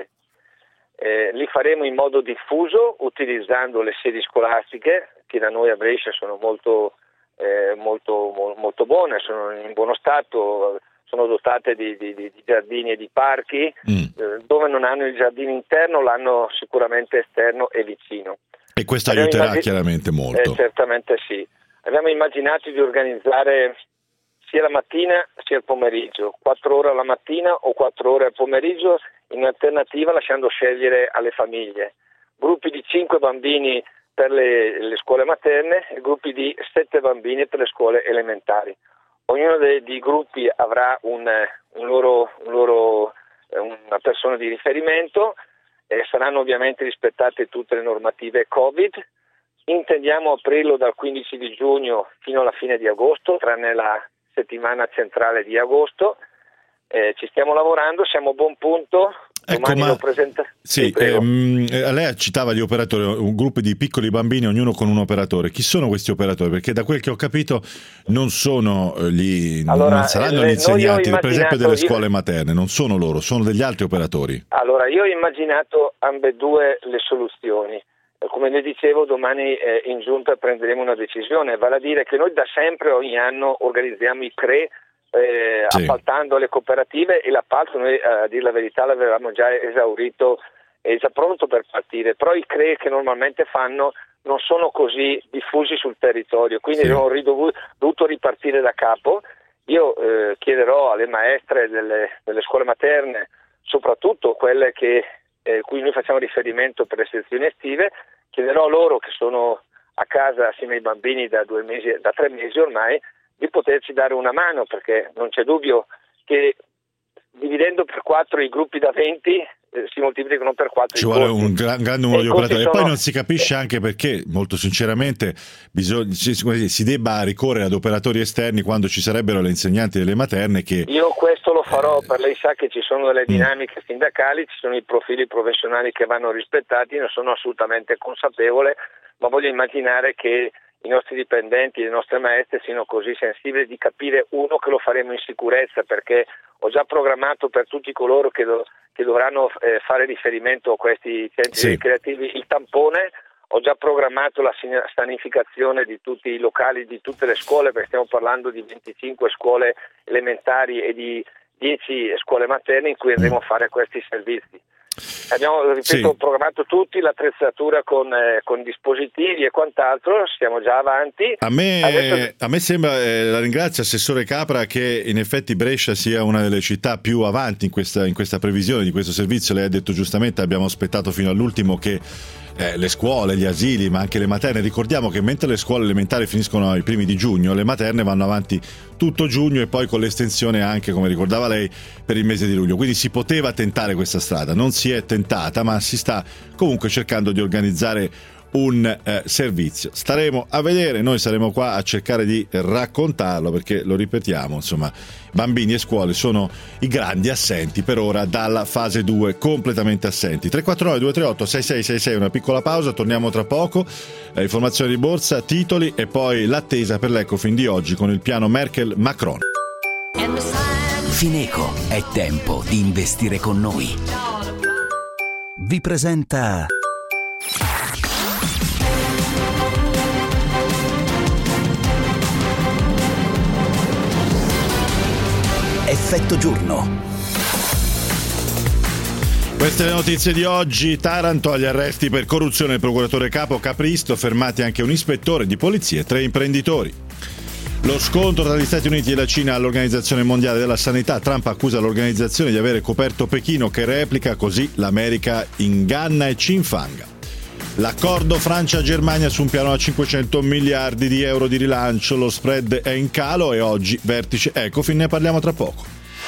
Eh, li faremo in modo diffuso utilizzando le sedi scolastiche che da noi a Brescia sono molto, eh, molto, molto buone, sono in buono stato, sono dotate di, di, di giardini e di parchi, mm. eh, dove non hanno il giardino interno l'hanno sicuramente esterno e vicino. E questo Abbiamo aiuterà immagin- chiaramente molto. Eh, certamente sì. Abbiamo immaginato di organizzare sia la mattina sia il pomeriggio, quattro ore alla mattina o quattro ore al pomeriggio, in alternativa lasciando scegliere alle famiglie. Gruppi di cinque bambini per le, le scuole materne e gruppi di sette bambini per le scuole elementari. Ognuno dei, dei gruppi avrà un, un loro, un loro, una persona di riferimento, e saranno ovviamente rispettate tutte le normative Covid. Intendiamo aprirlo dal quindici di giugno fino alla fine di agosto, tranne la settimana centrale di agosto. Eh, ci stiamo lavorando, siamo a buon punto. Ecco, domani ma lo presenta. sì, ehm, lei citava gli operatori, un gruppo di piccoli bambini, ognuno con un operatore. Chi sono questi operatori? Perché da quel che ho capito non sono gli allora, non saranno eh, gli insegnanti, per esempio delle io... scuole materne, non sono loro, sono degli altri operatori. Allora, io ho immaginato ambedue le soluzioni. Come le dicevo, domani eh, in giunta prenderemo una decisione, vale a dire che noi da sempre ogni anno organizziamo i C R E eh, sì. appaltando le cooperative, e l'appalto noi a dire la verità l'avevamo già esaurito, è già pronto per partire, però i C R E che normalmente fanno non sono così diffusi sul territorio, quindi sì. abbiamo ridovuto, dovuto ripartire da capo. Io eh, chiederò alle maestre delle, delle scuole materne, soprattutto quelle che eh, cui noi facciamo riferimento per le sezioni estive, chiederò loro che sono a casa assieme ai bambini da due mesi, da tre mesi ormai, di poterci dare una mano, perché non c'è dubbio che dividendo per quattro i gruppi da venti eh, si moltiplicano per quattro. Ci vuole un gran, gran numero di operatori sono... e poi non si capisce anche perché, molto sinceramente, bisogna, si, si debba ricorrere ad operatori esterni quando ci sarebbero le insegnanti delle materne che... Io questo lo farò, per lei sa che ci sono delle dinamiche sindacali, ci sono i profili professionali che vanno rispettati, ne sono assolutamente consapevole, ma voglio immaginare che i nostri dipendenti e le nostre maestre siano così sensibili di capire, uno, che lo faremo in sicurezza, perché ho già programmato per tutti coloro che, do, che dovranno eh, fare riferimento a questi centri sì. ricreativi il tampone. Ho già programmato la sanificazione di tutti i locali, di tutte le scuole, perché stiamo parlando di venticinque scuole elementari e di dieci scuole materne in cui andremo a fare questi servizi. Abbiamo, ripeto, sì. programmato tutti, l'attrezzatura con, eh, con dispositivi e quant'altro, siamo già avanti. A me, Adesso... a me sembra, eh, la ringrazio Assessore Capra, che in effetti Brescia sia una delle città più avanti in questa, in questa previsione di questo servizio. Lei ha detto giustamente, abbiamo aspettato fino all'ultimo che eh, le scuole, gli asili, ma anche le materne, ricordiamo che mentre le scuole elementari finiscono ai primi di giugno, le materne vanno avanti tutto giugno e poi con l'estensione anche, come ricordava lei, per il mese di luglio. Quindi si poteva tentare questa strada, non si è tentata, ma si sta comunque cercando di organizzare un eh, servizio. Staremo a vedere, noi saremo qua a cercare di raccontarlo, perché lo ripetiamo, insomma, bambini e scuole sono i grandi assenti per ora dalla fase due, completamente assenti. tre quattro nove due tre otto sei sei sei sei, una piccola pausa, torniamo tra poco, eh, informazioni di borsa, titoli e poi l'attesa per l'Ecofin di oggi con il piano Merkel-Macron. Fineco, è tempo di investire con noi. Vi presenta Effetto giorno. Queste le notizie di oggi. Taranto agli arresti per corruzione il procuratore capo Capristo, fermati anche un ispettore di polizia e tre imprenditori. Lo scontro tra gli Stati Uniti e la Cina all'Organizzazione Mondiale della Sanità. Trump accusa l'organizzazione di avere coperto Pechino, che replica, così l'America inganna e ci infanga. L'accordo Francia-Germania su un piano a cinquecento miliardi di euro di rilancio, lo spread è in calo e oggi vertice Ecofin, ne parliamo tra poco.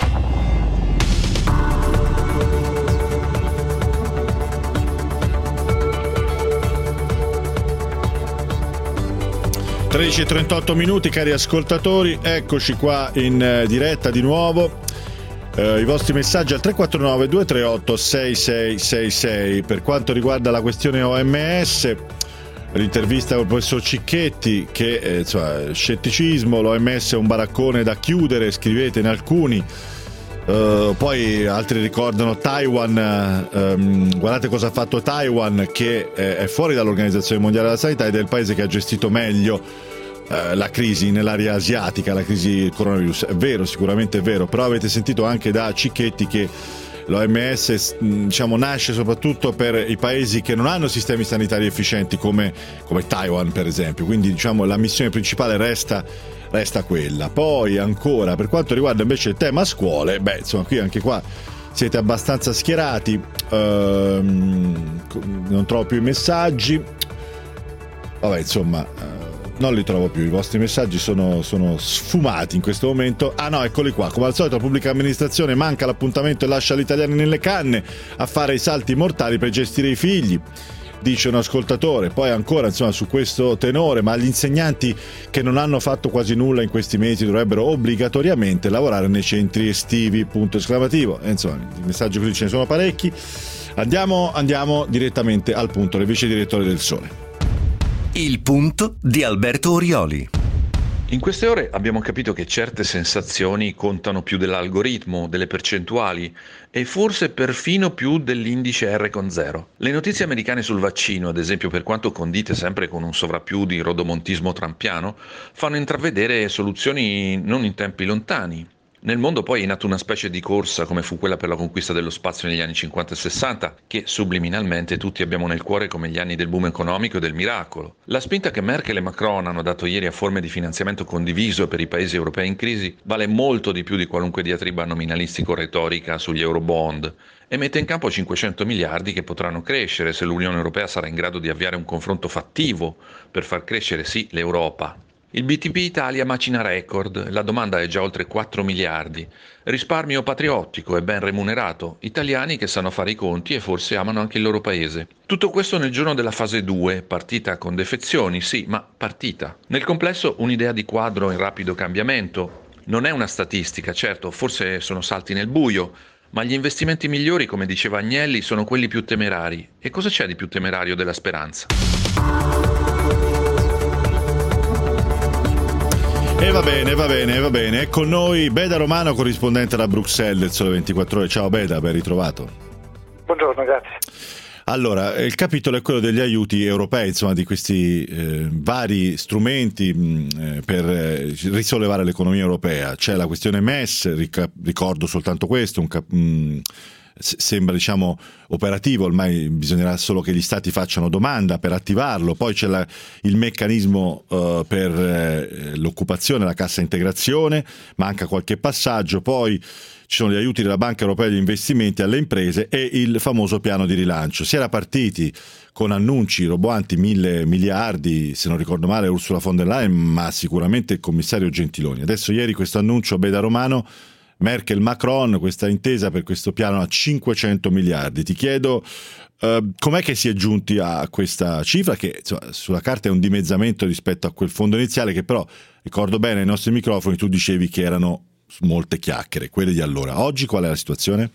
tredici e trentotto minuti, cari ascoltatori, eccoci qua in eh, diretta di nuovo. Uh, i vostri messaggi al tre quattro nove due tre otto sei sei sei sei. Per quanto riguarda la questione O M S, l'intervista col professor Cicchetti, che eh, insomma, scetticismo, l'O M S è un baraccone da chiudere, scrivete in alcuni. Uh, poi altri ricordano Taiwan, um, guardate cosa ha fatto Taiwan, che eh, è fuori dall'Organizzazione Mondiale della Sanità ed è il paese che ha gestito meglio la crisi nell'area asiatica, la crisi coronavirus. È vero, sicuramente è vero, però avete sentito anche da Cicchetti che l'O M S diciamo nasce soprattutto per i paesi che non hanno sistemi sanitari efficienti come, come Taiwan per esempio, quindi diciamo la missione principale resta resta quella. Poi ancora per quanto riguarda invece il tema scuole, beh insomma qui anche qua siete abbastanza schierati, ehm, non trovo più i messaggi, vabbè insomma non li trovo più, i vostri messaggi sono, sono sfumati in questo momento. Ah no, eccoli qua. Come al solito la pubblica amministrazione manca l'appuntamento e lascia gli italiani nelle canne a fare i salti mortali per gestire i figli. dice un ascoltatore. Poi ancora, insomma, su questo tenore, ma gli insegnanti che non hanno fatto quasi nulla in questi mesi dovrebbero obbligatoriamente lavorare nei centri estivi, punto esclamativo. E, insomma, i messaggi così ce ne sono parecchi. Andiamo, andiamo direttamente al punto, del vice direttore del Sole. Il punto di Alberto Orioli. In queste ore abbiamo capito che certe sensazioni contano più dell'algoritmo, delle percentuali e forse perfino più dell'indice R con zero. Le notizie americane sul vaccino, ad esempio, per quanto condite sempre con un sovrappiù di rodomontismo trampiano, fanno intravedere soluzioni non in tempi lontani. Nel mondo poi è nata una specie di corsa, come fu quella per la conquista dello spazio negli anni cinquanta e sessanta, che subliminalmente tutti abbiamo nel cuore come gli anni del boom economico e del miracolo. La spinta che Merkel e Macron hanno dato ieri a forme di finanziamento condiviso per i paesi europei in crisi vale molto di più di qualunque diatriba nominalistico-retorica sugli eurobond e mette in campo cinquecento miliardi che potranno crescere se l'Unione Europea sarà in grado di avviare un confronto fattivo per far crescere sì l'Europa. Il B T P Italia macina record, la domanda è già oltre quattro miliardi. Risparmio patriottico e ben remunerato, italiani che sanno fare i conti e forse amano anche il loro paese. Tutto questo nel giorno della fase due, partita con defezioni, sì, ma partita. Nel complesso un'idea di quadro in rapido cambiamento. Non è una statistica, certo, forse sono salti nel buio, ma gli investimenti migliori, come diceva Agnelli, sono quelli più temerari. E cosa c'è di più temerario della speranza? E va bene, va bene, va bene. È con noi Beda Romano, corrispondente da Bruxelles del Sole ventiquattro Ore. Ciao Beda, ben ritrovato. Buongiorno, grazie. Allora, il capitolo è quello degli aiuti europei, insomma, di questi eh, vari strumenti mh, per eh, risollevare l'economia europea. C'è la questione M E S, ric- ricordo soltanto questo, un cap- mh, sembra, diciamo, operativo, ormai bisognerà solo che gli stati facciano domanda per attivarlo. Poi c'è la, il meccanismo uh, per eh, l'occupazione, la cassa integrazione, manca qualche passaggio. Poi ci sono gli aiuti della Banca Europea degli Investimenti alle imprese e il famoso piano di rilancio. Si era partiti con annunci roboanti, mille miliardi, se non ricordo male Ursula von der Leyen, ma sicuramente il commissario Gentiloni. Adesso ieri questo annuncio, Beda Romano, Merkel-Macron, questa intesa per questo piano a cinquecento miliardi. Ti chiedo uh, com'è che si è giunti a questa cifra, che insomma, sulla carta è un dimezzamento rispetto a quel fondo iniziale, che però, ricordo bene ai nostri microfoni, tu dicevi che erano molte chiacchiere, quelle di allora. Oggi qual è la situazione?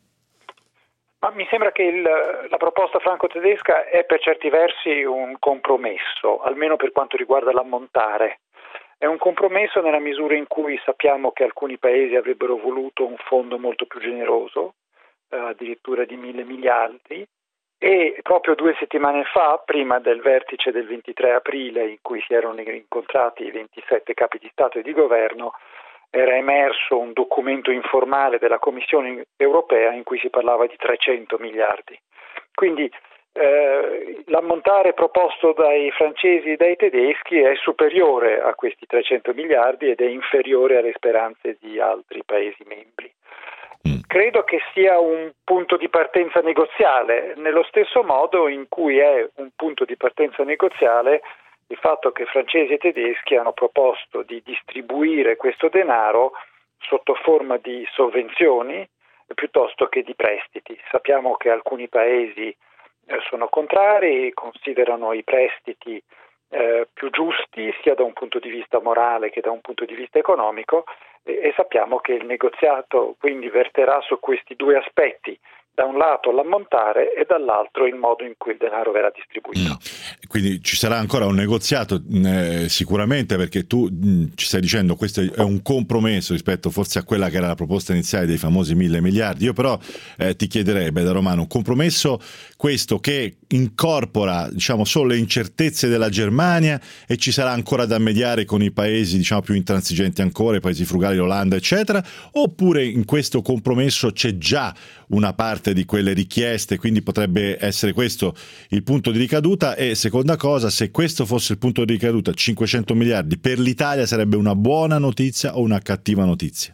Ma mi sembra che il, la proposta franco-tedesca è per certi versi un compromesso, almeno per quanto riguarda l'ammontare. È un compromesso nella misura in cui sappiamo che alcuni paesi avrebbero voluto un fondo molto più generoso, eh, addirittura di mille miliardi, e proprio due settimane fa, prima del vertice del ventitré aprile in cui si erano incontrati i ventisette capi di Stato e di Governo, era emerso un documento informale della Commissione europea in cui si parlava di trecento miliardi. Quindi Eh, l'ammontare proposto dai francesi e dai tedeschi è superiore a questi trecento miliardi ed è inferiore alle speranze di altri Paesi membri. Credo che sia un punto di partenza negoziale, nello stesso modo in cui è un punto di partenza negoziale il fatto che francesi e tedeschi hanno proposto di distribuire questo denaro sotto forma di sovvenzioni piuttosto che di prestiti. Sappiamo che alcuni Paesi sono contrari, considerano i prestiti eh, più giusti sia da un punto di vista morale che da un punto di vista economico e, e sappiamo che il negoziato quindi verterà su questi due aspetti, da un lato l'ammontare e dall'altro il modo in cui il denaro verrà distribuito. Mm. Quindi ci sarà ancora un negoziato eh, sicuramente, perché tu mh, ci stai dicendo questo è un compromesso rispetto forse a quella che era la proposta iniziale dei famosi mille miliardi. Io però eh, ti chiederei, Beda Romano, un compromesso questo che incorpora, diciamo, solo le incertezze della Germania e ci sarà ancora da mediare con i paesi, diciamo, più intransigenti ancora, i paesi frugali, l'Olanda eccetera, oppure in questo compromesso c'è già una parte di quelle richieste, quindi potrebbe essere questo il punto di ricaduta? E seconda cosa, se questo fosse il punto di ricaduta, cinquecento miliardi per l'Italia sarebbe una buona notizia o una cattiva notizia?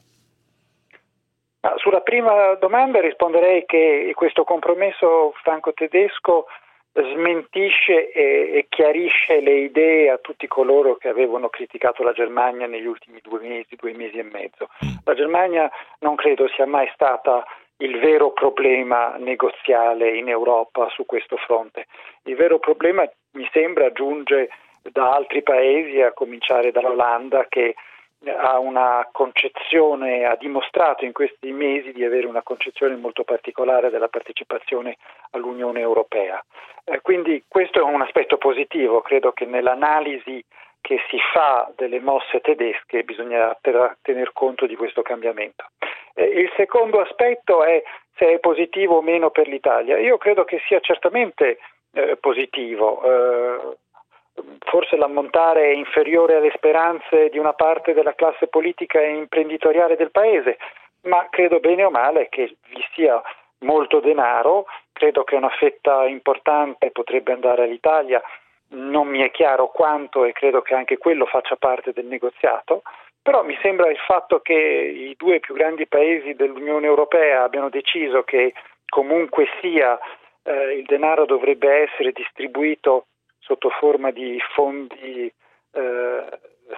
Ma sulla prima domanda risponderei che questo compromesso franco-tedesco smentisce e, e chiarisce le idee a tutti coloro che avevano criticato la Germania negli ultimi due mesi, due mesi e mezzo. La Germania non credo sia mai stata il vero problema negoziale in Europa su questo fronte. Il vero problema, mi sembra, giunge da altri paesi, a cominciare dall'Olanda, che ha una concezione, ha dimostrato in questi mesi di avere una concezione molto particolare della partecipazione all'Unione Europea. Eh, quindi questo è un aspetto positivo. Credo che nell'analisi che si fa delle mosse tedesche bisogna tener conto di questo cambiamento. Eh, il secondo aspetto è se è positivo o meno per l'Italia. Io credo che sia certamente eh, positivo. Eh, Forse l'ammontare è inferiore alle speranze di una parte della classe politica e imprenditoriale del paese, ma credo bene o male che vi sia molto denaro. Credo che una fetta importante potrebbe andare all'Italia, non mi è chiaro quanto, e credo che anche quello faccia parte del negoziato, però mi sembra il fatto che i due più grandi paesi dell'Unione Europea abbiano deciso che comunque sia eh, il denaro dovrebbe essere distribuito sotto forma di fondi eh,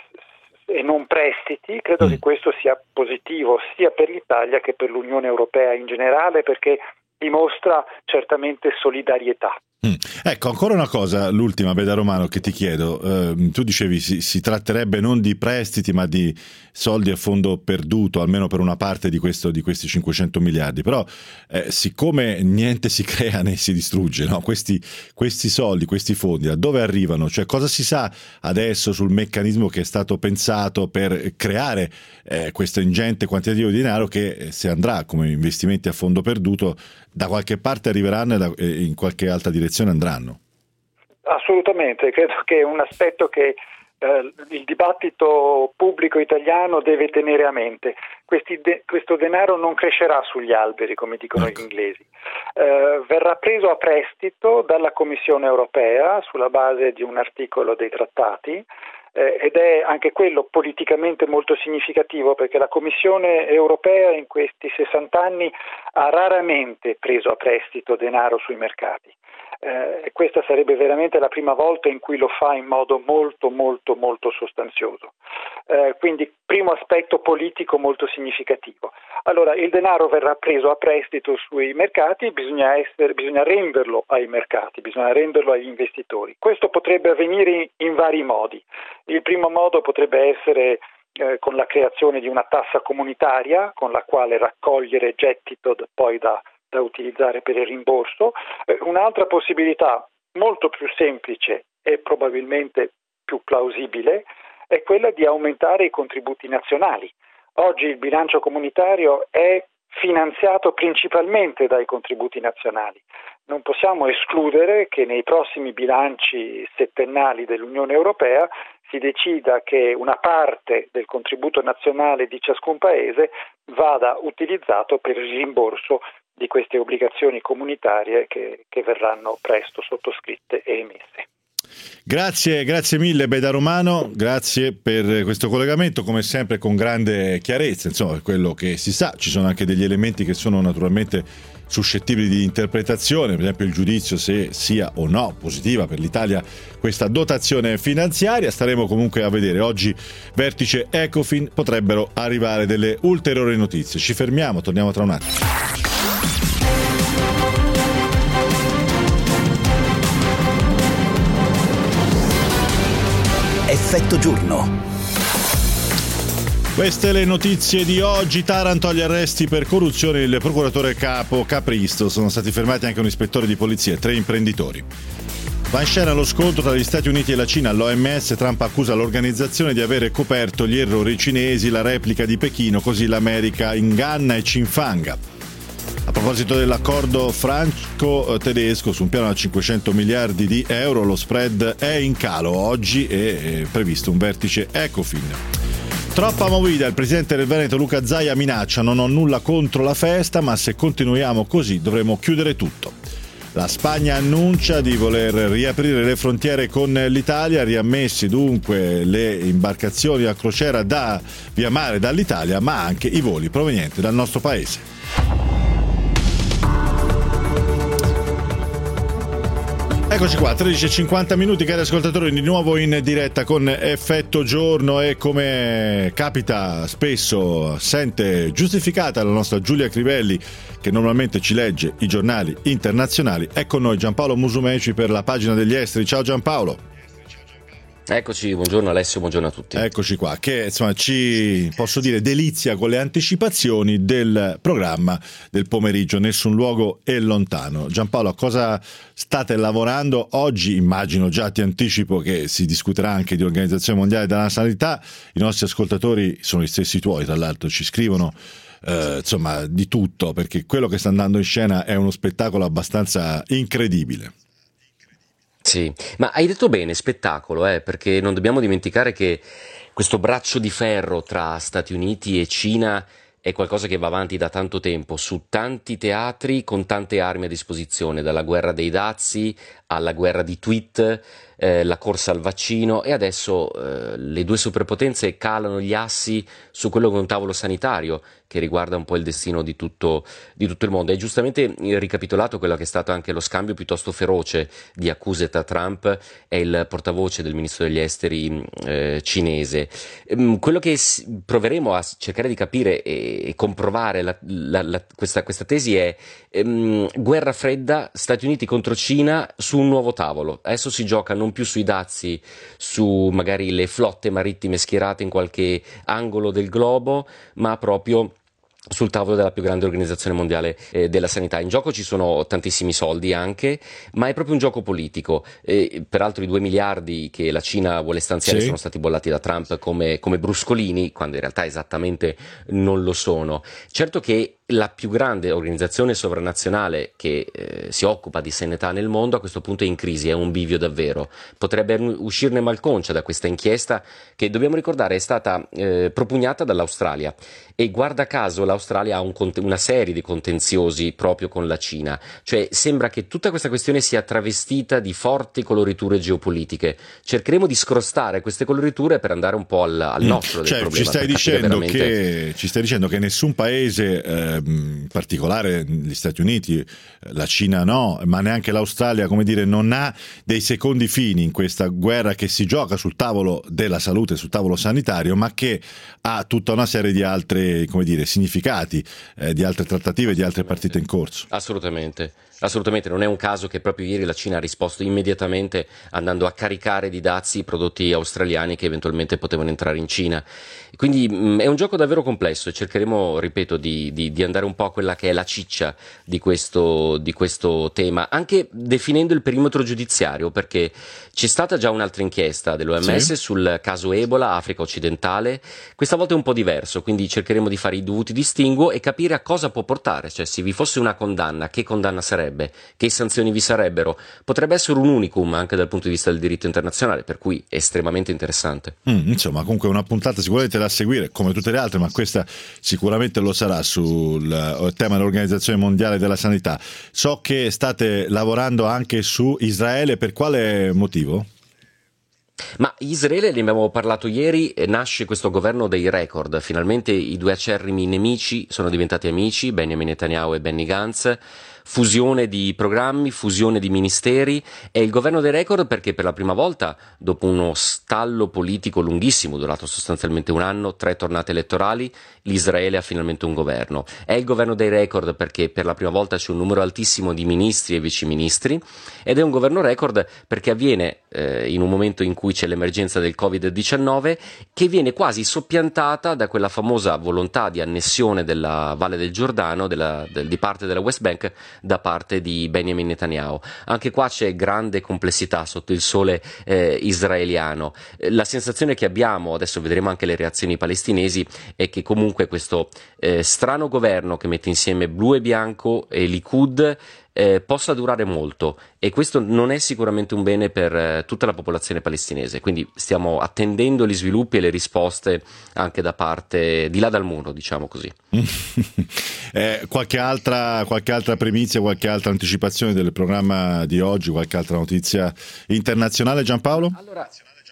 e non prestiti. Credo che questo sia positivo sia per l'Italia che per l'Unione Europea in generale, perché dimostra certamente solidarietà. Mm. Ecco, ancora una cosa, l'ultima, Beda Romano, che ti chiedo. Eh, tu dicevi si, si tratterebbe non di prestiti ma di soldi a fondo perduto, almeno per una parte di, questo, di questi cinquecento miliardi, però eh, siccome niente si crea né si distrugge, no? questi, questi soldi, questi fondi, da dove arrivano? Cioè, cosa si sa adesso sul meccanismo che è stato pensato per creare eh, questo ingente quantitativo di denaro che, eh, se andrà come investimenti a fondo perduto, da qualche parte arriveranno e da, eh, in qualche altra direzione andranno? Assolutamente, credo che è un aspetto che eh, il dibattito pubblico italiano deve tenere a mente. Questi de- questo denaro non crescerà sugli alberi, come dicono ecco. gli inglesi, eh, verrà preso a prestito dalla Commissione europea sulla base di un articolo dei trattati, eh, ed è anche quello politicamente molto significativo, perché la Commissione europea in questi sessanta anni ha raramente preso a prestito denaro sui mercati. Eh, questa sarebbe veramente la prima volta in cui lo fa in modo molto molto molto sostanzioso. Eh, quindi primo aspetto politico molto significativo. Allora, il denaro verrà preso a prestito sui mercati, bisogna, essere, bisogna renderlo ai mercati, bisogna renderlo agli investitori. Questo potrebbe avvenire in vari modi. Il primo modo potrebbe essere eh, con la creazione di una tassa comunitaria con la quale raccogliere gettito poi da da utilizzare per il rimborso. Eh, un'altra possibilità molto più semplice e probabilmente più plausibile è quella di aumentare i contributi nazionali. Oggi il bilancio comunitario è finanziato principalmente dai contributi nazionali. Non possiamo escludere che nei prossimi bilanci settennali dell'Unione Europea si decida che una parte del contributo nazionale di ciascun paese vada utilizzato per il rimborso di queste obbligazioni comunitarie che, che verranno presto sottoscritte e emesse. Grazie, grazie mille Beda Romano, grazie per questo collegamento, come sempre con grande chiarezza, insomma, quello che si sa. Ci sono anche degli elementi che sono naturalmente suscettibili di interpretazione, per esempio il giudizio se sia o no positiva per l'Italia questa dotazione finanziaria. Staremo comunque a vedere. Oggi vertice Ecofin, potrebbero arrivare delle ulteriori notizie. Ci fermiamo, torniamo tra un attimo. Effetto giorno. Queste le notizie di oggi. Taranto agli arresti per corruzione il procuratore capo Capristo. Sono stati fermati anche un ispettore di polizia e tre imprenditori. Va in scena lo scontro tra gli Stati Uniti e la Cina. All'O M S Trump accusa l'organizzazione di avere coperto gli errori cinesi, la replica di Pechino, così l'America inganna e ci infanga. A proposito dell'accordo franco-tedesco su un piano da cinquecento miliardi di euro, lo spread è in calo. Oggi è previsto un vertice Ecofin. Troppa movida, il presidente del Veneto Luca Zaia minaccia: non ho nulla contro la festa, ma se continuiamo così dovremo chiudere tutto. La Spagna annuncia di voler riaprire le frontiere con l'Italia, riammessi dunque le imbarcazioni a crociera da via mare dall'Italia, ma anche i voli provenienti dal nostro paese. Eccoci qua, tredici e cinquanta minuti, cari ascoltatori, di nuovo in diretta con Effetto Giorno, e come capita spesso sente giustificata la nostra Giulia Crivelli, che normalmente ci legge i giornali internazionali. È con noi Giampaolo Musumeci per la pagina degli esteri. Ciao Giampaolo. Eccoci, buongiorno Alessio, buongiorno a tutti. Eccoci qua, che insomma ci, posso dire, delizia con le anticipazioni del programma del pomeriggio, Nessun luogo è lontano. Giampaolo, a cosa state lavorando oggi? Immagino, già ti anticipo, che si discuterà anche di Organizzazione Mondiale della Sanità. I nostri ascoltatori sono gli stessi tuoi, tra l'altro ci scrivono eh, insomma di tutto, perché quello che sta andando in scena è uno spettacolo abbastanza incredibile. Sì, ma hai detto bene, spettacolo, eh, perché non dobbiamo dimenticare che questo braccio di ferro tra Stati Uniti e Cina è qualcosa che va avanti da tanto tempo, su tanti teatri, con tante armi a disposizione, dalla guerra dei dazi alla guerra di tweet, eh, la corsa al vaccino, e adesso eh, le due superpotenze calano gli assi su quello che è un tavolo sanitario che riguarda un po' il destino di tutto, di tutto il mondo. Hai giustamente ricapitolato quello che è stato anche lo scambio piuttosto feroce di accuse tra Trump e il portavoce del ministro degli esteri eh, cinese. Ehm, quello che s- proveremo a cercare di capire e, e comprovare la, la, la, questa, questa tesi è ehm, guerra fredda, Stati Uniti contro Cina su un nuovo tavolo. Adesso si gioca non più sui dazi, su magari le flotte marittime schierate in qualche angolo del globo, ma proprio sul tavolo della più grande organizzazione mondiale eh, della sanità. In gioco ci sono tantissimi soldi anche, ma è proprio un gioco politico. Eh, peraltro i due miliardi che la Cina vuole stanziare sì. sono stati bollati da Trump come, come bruscolini, quando in realtà esattamente non lo sono. Certo che la più grande organizzazione sovranazionale che eh, si occupa di sanità nel mondo a questo punto è in crisi, è un bivio davvero. Potrebbe uscirne malconcia da questa inchiesta che, dobbiamo ricordare, è stata eh, propugnata dall'Australia, e guarda caso l'Australia ha un, una serie di contenziosi proprio con la Cina, cioè sembra che tutta questa questione sia travestita di forti coloriture geopolitiche. Cercheremo di scrostare queste coloriture per andare un po' al, al nostro del cioè, problema. Ci stai, dicendo veramente... che, ci stai dicendo che nessun paese eh, in particolare gli Stati Uniti, la Cina no, ma neanche l'Australia, come dire, non ha dei secondi fini in questa guerra che si gioca sul tavolo della salute, sul tavolo sanitario, ma che ha tutta una serie di altri, come dire, significati, eh, di altre trattative, di altre partite in corso. Assolutamente. Assolutamente, non è un caso che proprio ieri la Cina ha risposto immediatamente andando a caricare di dazi i prodotti australiani che eventualmente potevano entrare in Cina. Quindi mh, è un gioco davvero complesso, e cercheremo, ripeto, di, di, di andare un po' a quella che è la ciccia di questo, di questo tema, anche definendo il perimetro giudiziario, perché c'è stata già un'altra inchiesta dell'O M S sì. sul caso Ebola, Africa occidentale. Questa volta è un po' diverso, quindi cercheremo di fare i dovuti distinguo e capire a cosa può portare, cioè se vi fosse una condanna, che condanna sarebbe? Che sanzioni vi sarebbero? Potrebbe essere un unicum anche dal punto di vista del diritto internazionale, per cui è estremamente interessante. Mm, insomma, comunque una puntata sicuramente da seguire, come tutte le altre, ma questa sicuramente lo sarà, sul tema dell'Organizzazione Mondiale della Sanità. So che state lavorando anche su Israele, per quale motivo? Ma Israele, ne abbiamo parlato ieri, nasce questo governo dei record. Finalmente i due acerrimi nemici sono diventati amici, Benjamin Netanyahu e Benny Gantz. Fusione di programmi, fusione di ministeri. È il governo dei record perché per la prima volta, dopo uno stallo politico lunghissimo, durato sostanzialmente un anno, tre tornate elettorali, l'Israele ha finalmente un governo. È il governo dei record perché per la prima volta c'è un numero altissimo di ministri e viceministri, ed è un governo record perché avviene eh, in un momento in cui c'è l'emergenza del covid diciannove, che viene quasi soppiantata da quella famosa volontà di annessione della Valle del Giordano, della, del, di parte della West Bank, da parte di Benjamin Netanyahu. Anche qua c'è grande complessità sotto il sole eh, israeliano. La sensazione che abbiamo, adesso vedremo anche le reazioni palestinesi, è che comunque questo eh, strano governo che mette insieme blu e bianco e Likud eh, possa durare molto, e questo non è sicuramente un bene per eh, tutta la popolazione palestinese, quindi stiamo attendendo gli sviluppi e le risposte anche da parte di là dal muro, diciamo così. eh, qualche altra qualche altra primizia, qualche altra anticipazione del programma di oggi, qualche altra notizia internazionale, Giampaolo? Allora,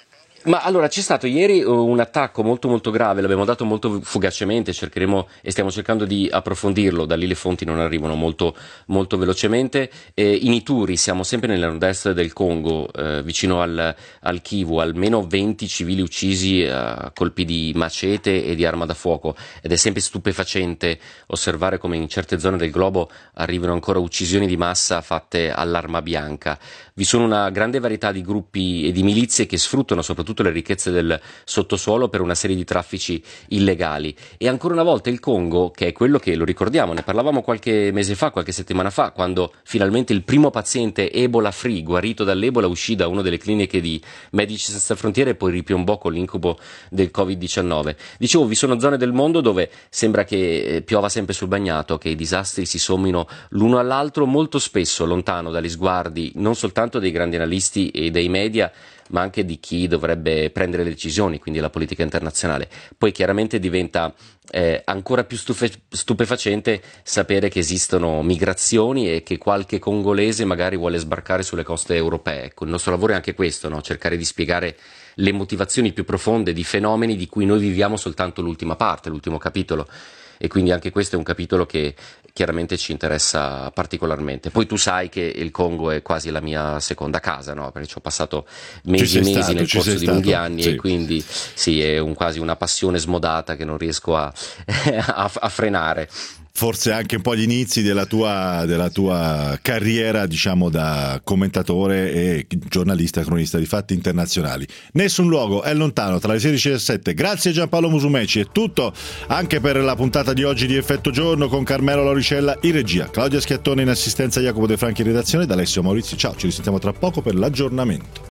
Ma allora c'è stato ieri un attacco molto molto grave, l'abbiamo dato molto fugacemente, cercheremo e stiamo cercando di approfondirlo, da lì le fonti non arrivano molto, molto velocemente. Eh, in Ituri, siamo sempre nel nord-est del Congo, eh, vicino al, al Kivu, almeno venti civili uccisi a colpi di macete e di arma da fuoco, ed è sempre stupefacente osservare come in certe zone del globo arrivano ancora uccisioni di massa fatte all'arma bianca. Vi sono una grande varietà di gruppi e di milizie che sfruttano soprattutto le ricchezze del sottosuolo per una serie di traffici illegali. E ancora una volta il Congo, che è quello che, lo ricordiamo, ne parlavamo qualche mese fa, qualche settimana fa, quando finalmente il primo paziente Ebola free, guarito dall'Ebola, uscì da una delle cliniche di Medici Senza Frontiere e poi ripiombò con l'incubo del covid diciannove. Dicevo, vi sono zone del mondo dove sembra che piova sempre sul bagnato, che i disastri si sommino l'uno all'altro, molto spesso lontano dagli sguardi non soltanto dei grandi analisti e dei media, ma anche di chi dovrebbe prendere le decisioni, quindi la politica internazionale. Poi chiaramente diventa eh, ancora più stufe- stupefacente sapere che esistono migrazioni e che qualche congolese magari vuole sbarcare sulle coste europee. Ecco, il nostro lavoro è anche questo, no? Cercare di spiegare le motivazioni più profonde di fenomeni di cui noi viviamo soltanto l'ultima parte, l'ultimo capitolo. E quindi anche questo è un capitolo che chiaramente ci interessa particolarmente. Poi tu sai che il Congo è quasi la mia seconda casa, no? Perché ci ho passato mesi e mesi stato, nel corso di stato. lunghi anni, sì. E quindi sì, è un, quasi una passione smodata che non riesco a, a, a frenare. Forse anche un po' gli inizi della tua, della tua carriera, diciamo, da commentatore e giornalista, cronista di fatti internazionali. Nessun luogo è lontano, tra le sedici e le diciassette. Grazie Giampaolo Musumeci, è tutto anche per la puntata di oggi di Effetto Giorno, con Carmelo Lauricella in regia, Claudia Schiattone in assistenza, Jacopo De Franchi in redazione, da Alessio Maurizi. Ciao, ci risentiamo tra poco per l'aggiornamento.